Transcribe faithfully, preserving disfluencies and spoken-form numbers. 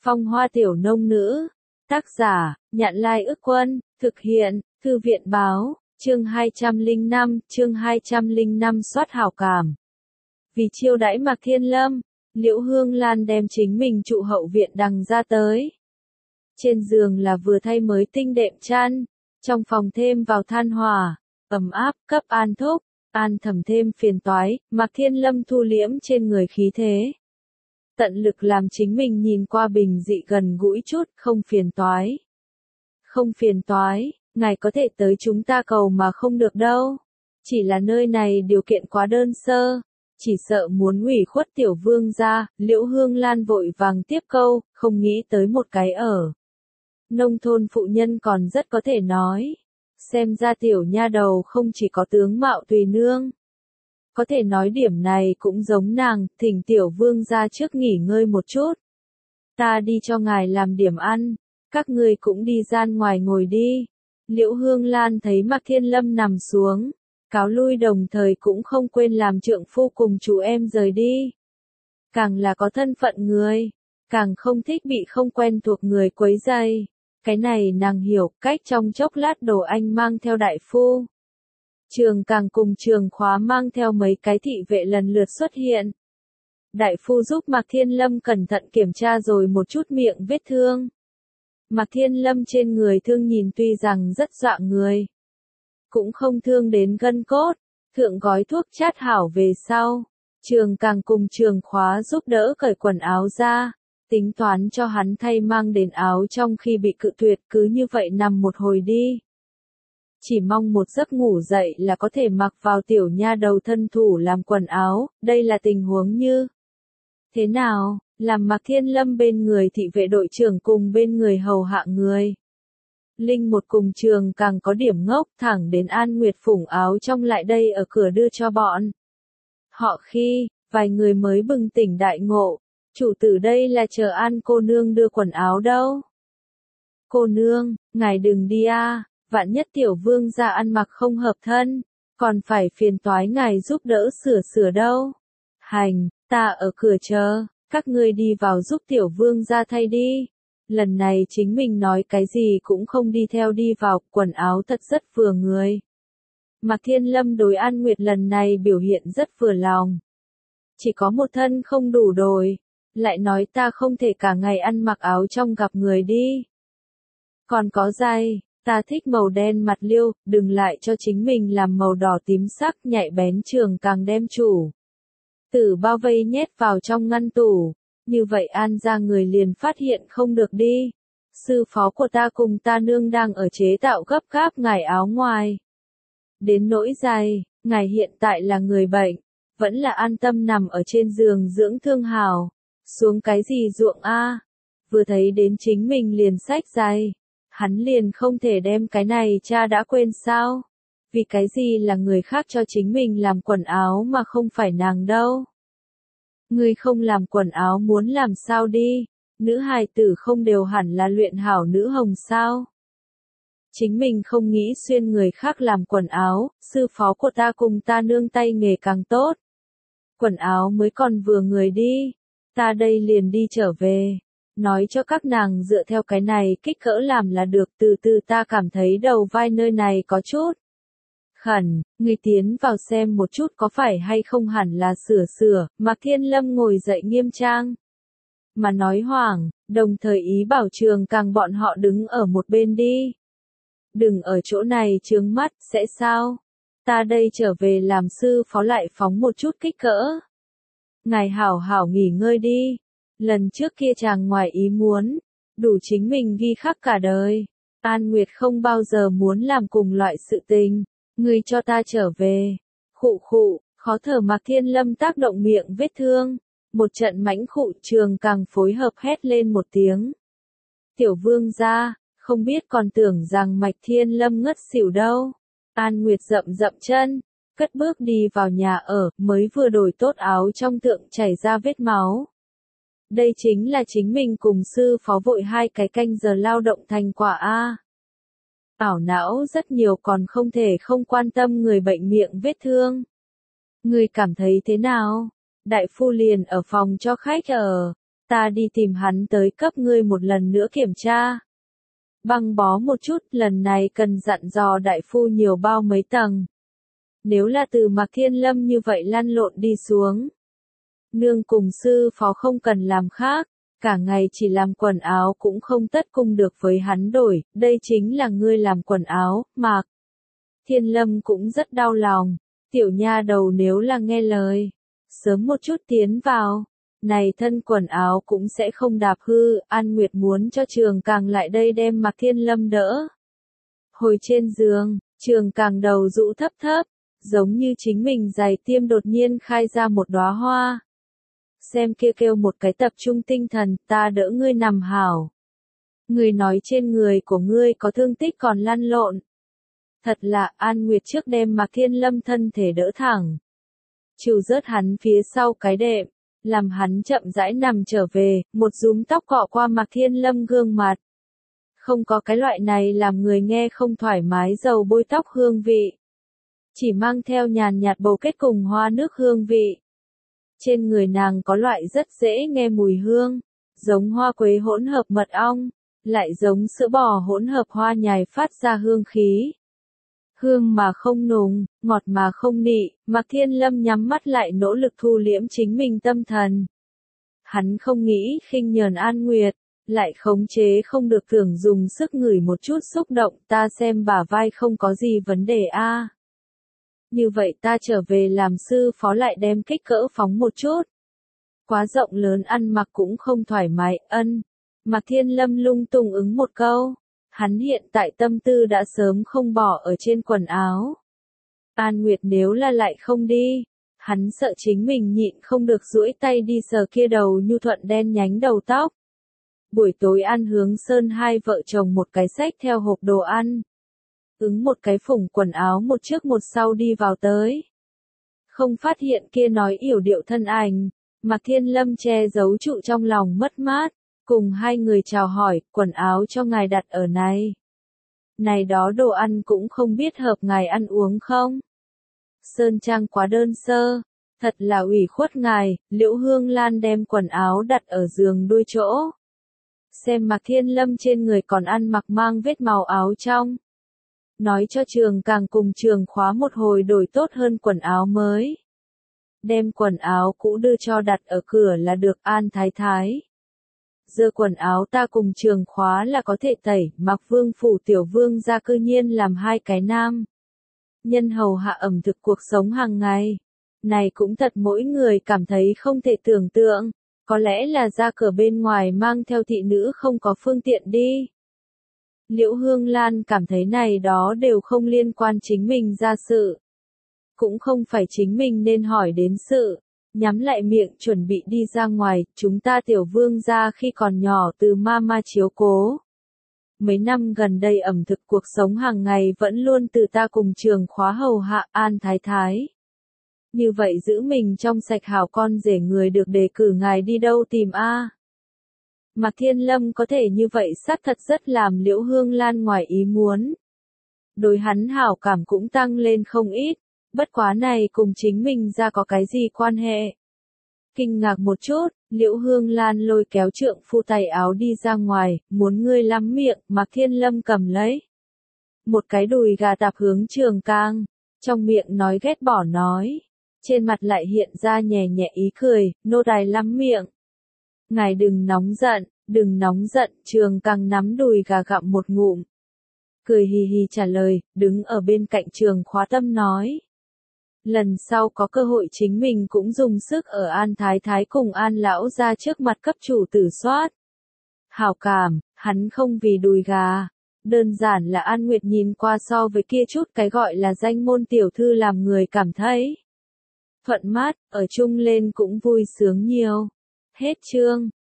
Phong Hoa Tiểu Nông Nữ. Tác giả, Nhạn Lai Ức Quân, thực hiện, Thư viện Báo, chương hai trăm lẻ năm, chương hai trăm lẻ năm soát hảo cảm. Vì chiêu đãi Mạc Thiên Lâm, Liễu Hương Lan đem chính mình trụ hậu viện đằng ra tới. Trên giường là vừa thay mới tinh đệm chăn, trong phòng thêm vào than hỏa, ấm áp, cấp an thúc, an thầm thêm phiền toái, Mạc Thiên Lâm thu liễm trên người khí thế. Tận lực làm chính mình nhìn qua bình dị gần gũi chút, không phiền toái. Không phiền toái, ngài có thể tới chúng ta cầu mà không được đâu. Chỉ là nơi này điều kiện quá đơn sơ, chỉ sợ muốn ủy khuất tiểu vương gia. Liễu Hương Lan vội vàng tiếp câu, không nghĩ tới một cái ở nông thôn phụ nhân còn rất có thể nói. Xem ra tiểu nha đầu không chỉ có tướng mạo tùy nương. Có thể nói điểm này cũng giống nàng, thỉnh tiểu vương ra trước nghỉ ngơi một chút. Ta đi cho ngài làm điểm ăn, các ngươi cũng đi gian ngoài ngồi đi. Liễu Hương Lan thấy Mạc Thiên Lâm nằm xuống, cáo lui đồng thời cũng không quên làm trượng phu cùng chú em rời đi. Càng là có thân phận người, càng không thích bị không quen thuộc người quấy rầy. Cái này nàng hiểu, cách trong chốc lát Đồ Anh mang theo đại phu. Trường Càng cùng Trường Khóa mang theo mấy cái thị vệ lần lượt xuất hiện. Đại phu giúp Mạc Thiên Lâm cẩn thận kiểm tra rồi một chút miệng vết thương. Mạc Thiên Lâm trên người thương nhìn tuy rằng rất dọa người, cũng không thương đến gân cốt, thượng gói thuốc chát hảo về sau. Trường Càng cùng Trường Khóa giúp đỡ cởi quần áo ra, tính toán cho hắn thay mang đến áo trong khi bị cự tuyệt, cứ như vậy nằm một hồi đi. Chỉ mong một giấc ngủ dậy là có thể mặc vào tiểu nha đầu thân thủ làm quần áo. Đây là tình huống như thế nào, làm Mạc Thiên Lâm bên người thị vệ đội trưởng cùng bên người hầu hạ người. Linh một cùng Trường Càng có điểm ngốc, thẳng đến An Nguyệt phủng áo trong lại đây ở cửa đưa cho bọn họ khi, vài người mới bừng tỉnh đại ngộ. Chủ tử đây là chờ An cô nương đưa quần áo đâu. Cô nương, ngài đừng đi a, vạn nhất tiểu vương gia ăn mặc không hợp thân, còn phải phiền toái ngài giúp đỡ sửa sửa đâu. Hành, ta ở cửa chờ, các ngươi đi vào giúp tiểu vương gia thay đi. Lần này chính mình nói cái gì cũng không đi theo đi vào, quần áo thật rất vừa người. Mạc Thiên Lâm đối An Nguyệt lần này biểu hiện rất vừa lòng. Chỉ có một thân không đủ đồi, lại nói ta không thể cả ngày ăn mặc áo trong gặp người đi. Còn có giày, ta thích màu đen mặt liêu, đừng lại cho chính mình làm màu đỏ tím sắc nhạy bén. Trường Càng đem chủ tử bao vây nhét vào trong ngăn tủ, như vậy An ra người liền phát hiện không được đi. Sư phó của ta cùng ta nương đang ở chế tạo gấp gáp ngài áo ngoài. Đến nỗi giày, ngài hiện tại là người bệnh, vẫn là an tâm nằm ở trên giường dưỡng thương hào. Xuống cái gì ruộng a? Vừa thấy đến chính mình liền xách giày, hắn liền không thể đem cái này cha đã quên sao? Vì cái gì là người khác cho chính mình làm quần áo mà không phải nàng đâu? Ngươi không làm quần áo muốn làm sao đi? Nữ hài tử không đều hẳn là luyện hảo nữ hồng sao? Chính mình không nghĩ xuyên người khác làm quần áo, sư phó của ta cùng ta nương tay nghề càng tốt. Quần áo mới còn vừa người đi. Ta đây liền đi trở về, nói cho các nàng dựa theo cái này kích cỡ làm là được. Từ từ ta cảm thấy đầu vai nơi này có chút khẩn, người tiến vào xem một chút có phải hay không hẳn là sửa sửa. Mạc Thiên Lâm ngồi dậy nghiêm trang mà nói hoảng, đồng thời ý bảo Trường Càng bọn họ đứng ở một bên đi. Đừng ở chỗ này chướng mắt, sẽ sao? Ta đây trở về làm sư phó lại phóng một chút kích cỡ. Ngài hảo hảo nghỉ ngơi đi. Lần trước kia chàng ngoài ý muốn, đủ chính mình ghi khắc cả đời. An Nguyệt không bao giờ muốn làm cùng loại sự tình. Ngươi cho ta trở về. Khụ khụ, khó thở. Mạc Thiên Lâm tác động miệng vết thương. Một trận mãnh khụ. Trường Càng phối hợp hét lên một tiếng. Tiểu vương gia, không biết còn tưởng rằng Mạc Thiên Lâm ngất xỉu đâu. An Nguyệt dậm dậm chân, cất bước đi vào nhà ở, mới vừa đổi tốt áo trong thượng chảy ra vết máu. Đây chính là chính mình cùng sư phó vội hai cái canh giờ lao động thành quả a. Ảo não rất nhiều còn không thể không quan tâm người bệnh miệng vết thương. Người cảm thấy thế nào? Đại phu liền ở phòng cho khách ở. Ta đi tìm hắn tới cấp ngươi một lần nữa kiểm tra. Băng bó một chút, lần này cần dặn dò đại phu nhiều bao mấy tầng. Nếu là từ Mạc Thiên Lâm như vậy lăn lộn đi xuống. Nương cùng sư phó không cần làm khác, cả ngày chỉ làm quần áo cũng không tất cung được với hắn đổi, đây chính là ngươi làm quần áo, Mạc. Thiên Lâm cũng rất đau lòng, tiểu nha đầu nếu là nghe lời, sớm một chút tiến vào, này thân quần áo cũng sẽ không đạp hư, An Nguyệt muốn cho Trường Càng lại đây đem Mạc Thiên Lâm đỡ. Hồi trên giường, Trường Càng đầu rũ thấp thấp, giống như chính mình giày tiêm đột nhiên khai ra một đóa hoa. Xem kia kêu một cái tập trung tinh thần, ta đỡ ngươi nằm hảo. Người nói trên người của ngươi có thương tích còn lăn lộn. Thật là An Nguyệt trước đem Mạc Thiên Lâm thân thể đỡ thẳng. Chịu rớt hắn phía sau cái đệm, làm hắn chậm rãi nằm trở về, một rúm tóc cọ qua Mạc Thiên Lâm gương mặt. Không có cái loại này làm người nghe không thoải mái dầu bôi tóc hương vị. Chỉ mang theo nhàn nhạt bầu kết cùng hoa nước hương vị. Trên người nàng có loại rất dễ nghe mùi hương, giống hoa quế hỗn hợp mật ong, lại giống sữa bò hỗn hợp hoa nhài phát ra hương khí. Hương mà không nùng, ngọt mà không nị, Mạc Thiên Lâm nhắm mắt lại nỗ lực thu liễm chính mình tâm thần. Hắn không nghĩ khinh nhờn An Nguyệt, lại khống chế không được tưởng dùng sức ngửi một chút xúc động, ta xem bả vai không có gì vấn đề a. Như vậy ta trở về làm sư phó lại đem kích cỡ phóng một chút. Quá rộng lớn ăn mặc cũng không thoải mái, ân. Mạc Thiên Lâm lung tung ứng một câu. Hắn hiện tại tâm tư đã sớm không bỏ ở trên quần áo. An Nguyệt nếu là lại không đi, hắn sợ chính mình nhịn không được duỗi tay đi sờ kia đầu nhu thuận đen nhánh đầu tóc. Buổi tối ăn hướng Sơn hai vợ chồng một cái xách theo hộp đồ ăn. Ứng một cái phủng quần áo một trước một sau đi vào tới. Không phát hiện kia nói yểu điệu thân ảnh, Mạc Thiên Lâm che giấu trụ trong lòng mất mát, cùng hai người chào hỏi, quần áo cho ngài đặt ở này. Này đó đồ ăn cũng không biết hợp ngài ăn uống không? Sơn trang quá đơn sơ, thật là ủy khuất ngài, Liễu Hương Lan đem quần áo đặt ở giường đuôi chỗ. Xem Mạc Thiên Lâm trên người còn ăn mặc mang vết màu áo trong. Nói cho Trường Càng cùng Trường Khóa một hồi đổi tốt hơn quần áo mới. Đem quần áo cũ đưa cho đặt ở cửa là được An Thái Thái. Giờ quần áo ta cùng Trường Khóa là có thể tẩy, mặc vương phủ tiểu vương ra cư nhiên làm hai cái nam. Nhân hầu hạ ẩm thực cuộc sống hàng ngày. Này cũng thật mỗi người cảm thấy không thể tưởng tượng, có lẽ là ra cửa bên ngoài mang theo thị nữ không có phương tiện đi. Liễu Hương Lan cảm thấy này đó đều không liên quan chính mình ra sự. Cũng không phải chính mình nên hỏi đến sự. Nhắm lại miệng chuẩn bị đi ra ngoài, chúng ta tiểu vương ra khi còn nhỏ từ mama chiếu cố. Mấy năm gần đây ẩm thực cuộc sống hàng ngày vẫn luôn từ ta cùng Trường Khóa hầu hạ An Thái Thái. Như vậy giữ mình trong sạch hảo con rể người được đề cử ngài đi đâu tìm a? Mạc Thiên Lâm có thể như vậy sát thật rất làm Liễu Hương Lan ngoài ý muốn. Đối hắn hảo cảm cũng tăng lên không ít, bất quá này cùng chính mình ra có cái gì quan hệ. Kinh ngạc một chút, Liễu Hương Lan lôi kéo trượng phu tay áo đi ra ngoài, muốn ngươi lắm miệng, Mạc Thiên Lâm cầm lấy. Một cái đùi gà tạp hướng Trường Càng, trong miệng nói ghét bỏ nói. Trên mặt lại hiện ra nhẹ nhẹ ý cười, nô tài lắm miệng. Ngài đừng nóng giận, đừng nóng giận, Trường Càng nắm đùi gà gặm một ngụm. Cười hì hì trả lời, đứng ở bên cạnh Trường Khóa tâm nói. Lần sau có cơ hội chính mình cũng dùng sức ở An Thái Thái cùng An Lão ra trước mặt cấp chủ tử soát. Hảo cảm, hắn không vì đùi gà. Đơn giản là An Nguyệt nhìn qua so với kia chút cái gọi là danh môn tiểu thư làm người cảm thấy thuận mát, ở chung lên cũng vui sướng nhiều. Hết chương.